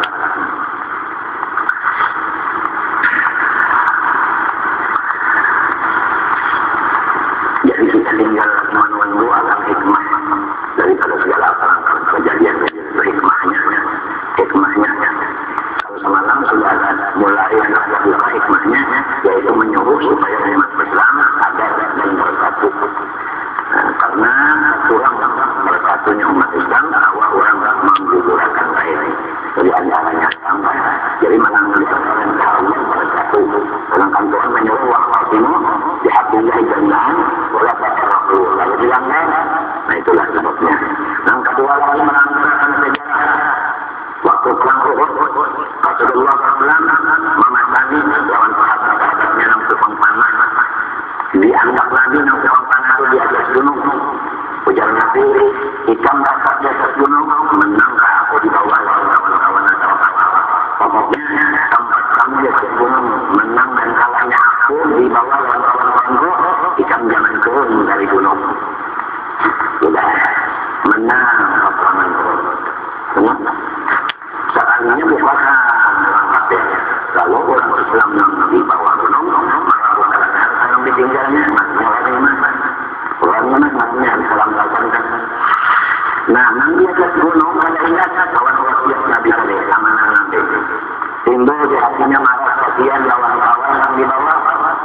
jadi kita tinggal menunggu alam hikmah daripada segala perangkat kejadian hikmahnya hikmahnya kalau semalam sudah mulai ada hikmahnya yaitu menyuruh supaya umat Islam sadar dan bersatu karena kurang bersatunya umat Islam bahwa orang menggugurkan lain jadi antaranya sama jadi menanggung Allah bersatu sedangkan Tuhan menyuruh waqtimu bihablillah jami'an wala tafarraqu lalu bilangnya nah itulah sebabnya yang kedua lagi menanggung sejarah waktu perang Uhud Rasulullah shallallahu alaihi wasallam memasani lawan sahabat-sahabatnya yang tukang panah dianggap Nabi yang tukang panah itu di atas gunung ujar Nabi ikan dapat di atas gunung menangkap aku di bawah kawan-kawan atau apa-apa pokoknya tempat kamu di atas gunung menang dan kalahnya aku di bawah kawan-kawanku ikan jangan turun dari gunung sudah menang peperangan Uhud ingat sekalinya bukan langkah kalau orang Islam yang di bawah gunung maka bukan yang ditinggalnya maknya orang mana orang mana maknya salam lakukan nah nanti atas gunung ada ingat kawan wasiat Nabi Ali amanah Nabi timbul di hatinya marah kasihan lawan-lawan yang di bawah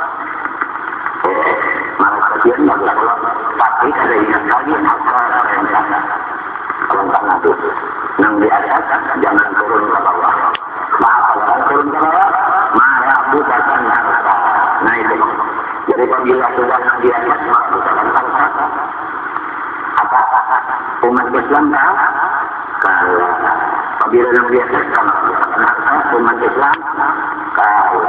eh, marah kasihan bagi Allah tapi ada ingat lagi apa perintah perintah Nabi yang di atas jangan turun ke bawah maaf kalau turun ke bawah marah bukan harta nah itu jadi apabila sudah yang di atas maka bukan harta apa umat Islam kan kalau apabila yang di atas maka bukan harta umat Islam kalau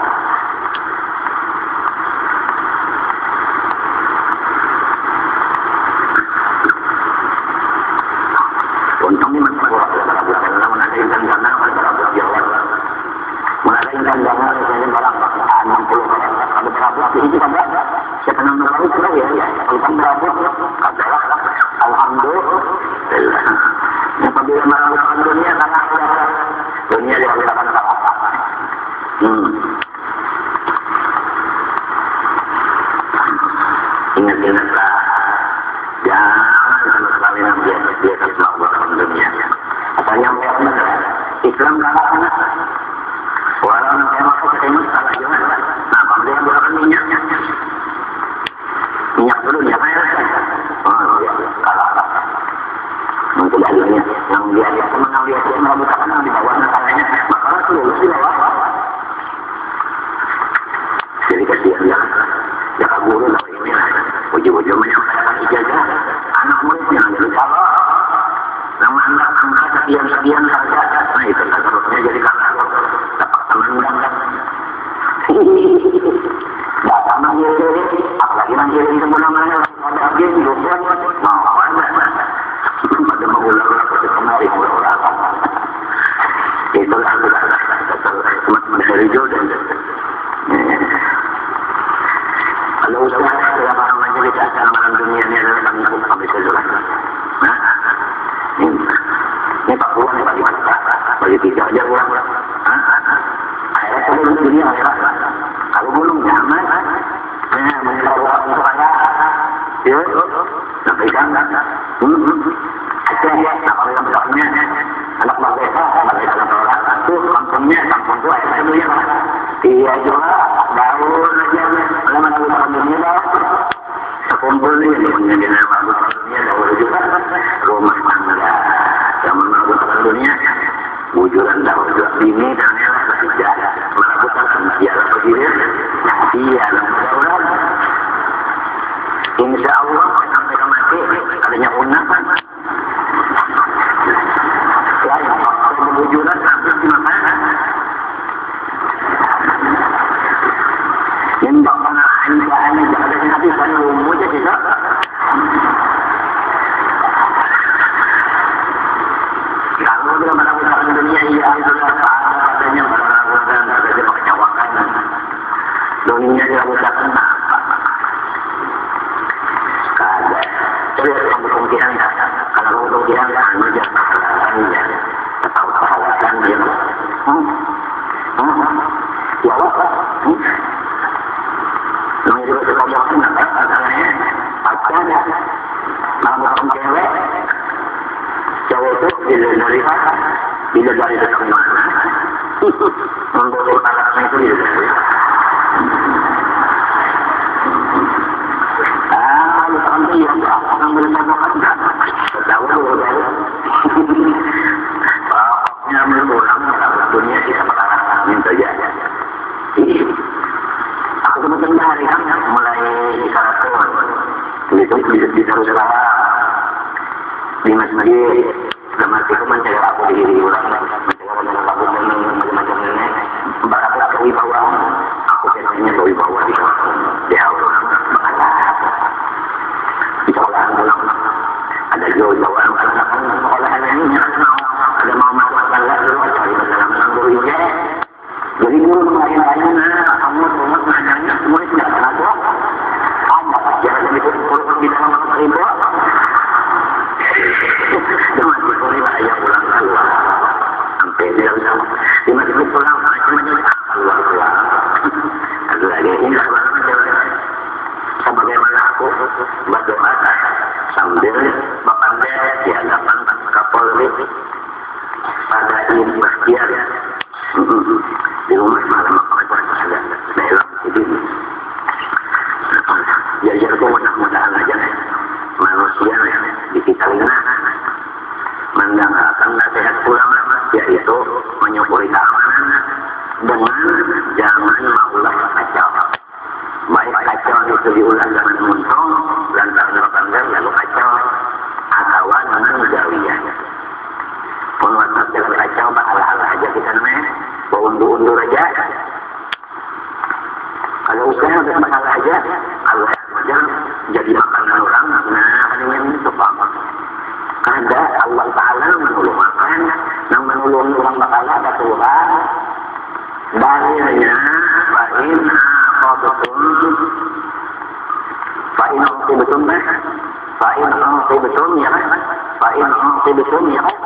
untungnya masalah karena menadakan dana masalah berjawab menadakan dana sekian barang, enam puluh barang, ada berapa? Ini ada siapa nama baru sudah ya? Kalau kan berapa? Adalah alhamdulillah. Apabila melakukan dunia karena dunia dia akan kalah. Hmm. Ingat-ingatlah, jangan sama sekali nanti dia akan melakukan dunia. Apa yang benar? Islam kalah anak. Orang yang masuk ke timur salah juga. Nah, kalau dia gunakan minyaknya, minyak dulu dia kaya. Oh, dia kalah. Mungkin akhirnya yang dia dia teman yang dia dia melakukan yang di bawah nakalanya, maka itu lulus di bawah. Jadi kasihan dia, dia kabur lah ini. Ujung-ujung menyampaikan ijazah anak muridnya jadi kalau nama anak angka sekian sekian saja, nah itu terusnya jadi kalah. Tidak sama diri, apalagi mandiri itu namanya ada agen juga, mau ada, pada mengulang proses kemarin ulang. Itulah teman-teman dari Jordan. Kalau usaha dalam orang majelis amalan dunia ini adalah kami kami sejelas. Nah, ini Pak Puan, Pak Iwan, bagi tiga aja ulang. Akhirnya sebelum dunia akhirat. Kalau belum nyaman, nah menyeluruh untuk anda, ya, sampai sana, hmm, aja ya, nah kalau yang besarnya, anak merdeka, merdeka dalam orang, tuh kampungnya, kampung tua, ya itu ya, iya juga, daun aja, kalau menyeluruh dunia dah, sekumpul nih, menjadi nama dunia, daun juga, rumah tangga, yang menyeluruh dunia, wujudan daun juga ini, dan yang lain tidak. Ialah begini, ialah mudah-mudahan. Insya Allah sampai ke mati adanya unapan. Lain waktu berwujudan sampai di mana? Yang tak pernah anda-anda jangan ada habis kan umumnya tidak. Kalau dia melakukan dunia ia adalah adanya melakukan adanya penyawakan dunia dia melakukan apa? Kada. Jadi yang berkemungkinan kalau berkemungkinan anu jangan ya tahu perawatan dia. Hmm. Hmm. Ya Allah. Hmm. Yang itu kemudian apa? Katanya pacar melakukan cewek. Cewek itu bila dari mana? Bila dari dekat mana? Untuk talaknya itu dia. Ah, lu sampai ya, orang bersahabat enggak? Tahu dulu dari. Bapaknya melulang dalam dunia kita bakalan minta saja. Aku kebetulan hari kan mulai di Karaton. Itu di di Darussalam. Di masjid, dalam arti itu mencari aku di diri orang, mencari orang aku dan macam-macam ini. Barat aku wibawa, aku biasanya berwibawa di di awal, makanya di sekolah ulang ada jauh jauhan karena kan sekolah ini mau ada mau masuk kelas dulu ada di dalam gurunya. Jadi guru lain-lain, kamu semua mengajarnya semua tidak ada. Ada jangan itu kalau di dalam ribu. Masih boleh lah yang pulang keluar sampai tidak bisa di masjid pulang macam-macam keluar keluar ada lagi ini sebagaimana aku berdoa sambil berpandai di hadapan Kapolri pada ini masjid di rumah malam apa ada dalam ini ya jadi mudah-mudahan aja manusia di kita ini mendengarkan nasihat ulama yaitu menyukuri keamanan dengan jangan maulah kacau. Baik kacau itu diulang dengan untung lantaran bangga lalu kacau atau dengan jauhian. Pun waktu dalam kacau bahala-hala aja kita nih, undur-undur aja. Kalau usaha udah bahala aja, kalau aja jadi makanan orang, nah ini itu apa? Ada Allah Ta'ala menolong makan, yang menolong orang bakal ada Tuhan. Dalilnya betul kan? Fa'in betul ya kan? Fa'in betul ya kan?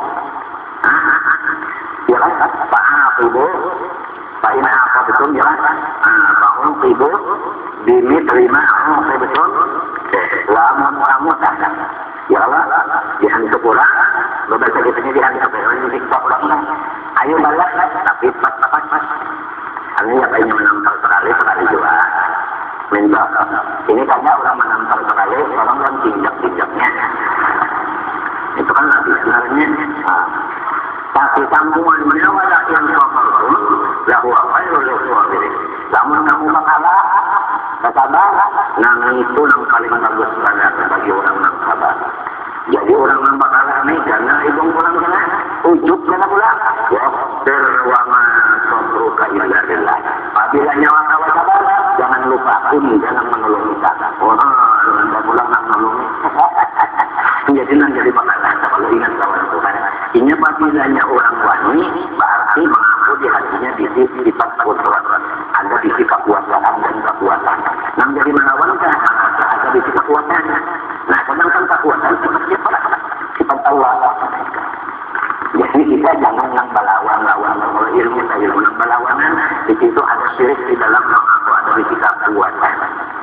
Ya kan? Fa'aqibu Fa'in betul ya kan? Fa'aqibu bimi terima betul. Lamun kamu tak ya Allah dihantar pulang beberapa kitanya dihantar pulang di TikTok banget. Ayo balas tapi pas pas pas artinya kayaknya menampar sekali sekali juga minta ini karena orang menampar sekali orang kan tinjak-tinjaknya itu kan nabi sebenarnya. Nah, tapi sambungan menawala yang kafarun lahu khairul lisabirin. Namun kamu bakalah sabar, nang itu nang paling bagus pada bagi orang yang sabar. Jadi orang yang bakalah nih karena ibung pulang sana ujuk sana pulang ya berwama sabruka illa billah. Apabila nyawa kawan sabar jangan lupa kuni jangan menolong kita. Wah, anda pulang nak menolong. Jadi nang jadi bakalah kalau ingat kawan Tuhan. Ini apabila orang wani berarti mengaku di hatinya di sifat kuat. Ada di sifat kekuasaan dan kekuatan. Nang jadi melawan kan ada di sifat kekuatan. Nah, sedangkan kekuatan sifat siapa? Sifat Allah. Jadi kita jangan nang balawan lawan kalau ilmu tak ilmu nang balawanan di situ ada syirik di dalam mengaku ada di sifat kekuatan.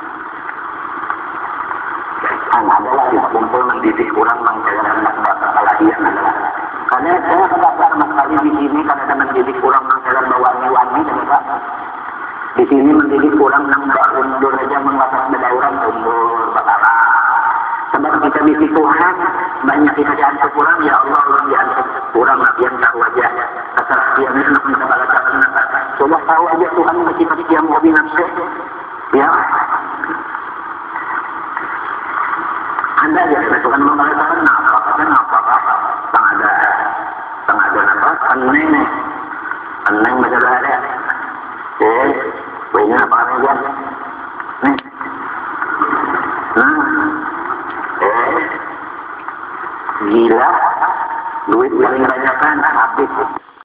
Kan adalah di kumpul mendidik orang mengjalankan bahasa kalahian adalah karena saya katakan sekali di sini karena mendidik orang mengjalan bawani-wani dan Pak. Di sini mendidik orang nang undur aja mengatas bedauran umur batara. Sebab kita misi Tuhan banyak kita diantar pulang ya Allah orang diantar pulang yang tahu aja terserah dia nak minta balasan nak. Coba tahu aja Tuhan kita dia mau binasa ya. Anda jadi Tuhan membalaskan apa? Kata apa? Tang ada tang ada apa? Aneh aneh masalah ada. Eh, ini apa aja? Nih. Nah. Eh. Gila. Duit paling banyak kan habis.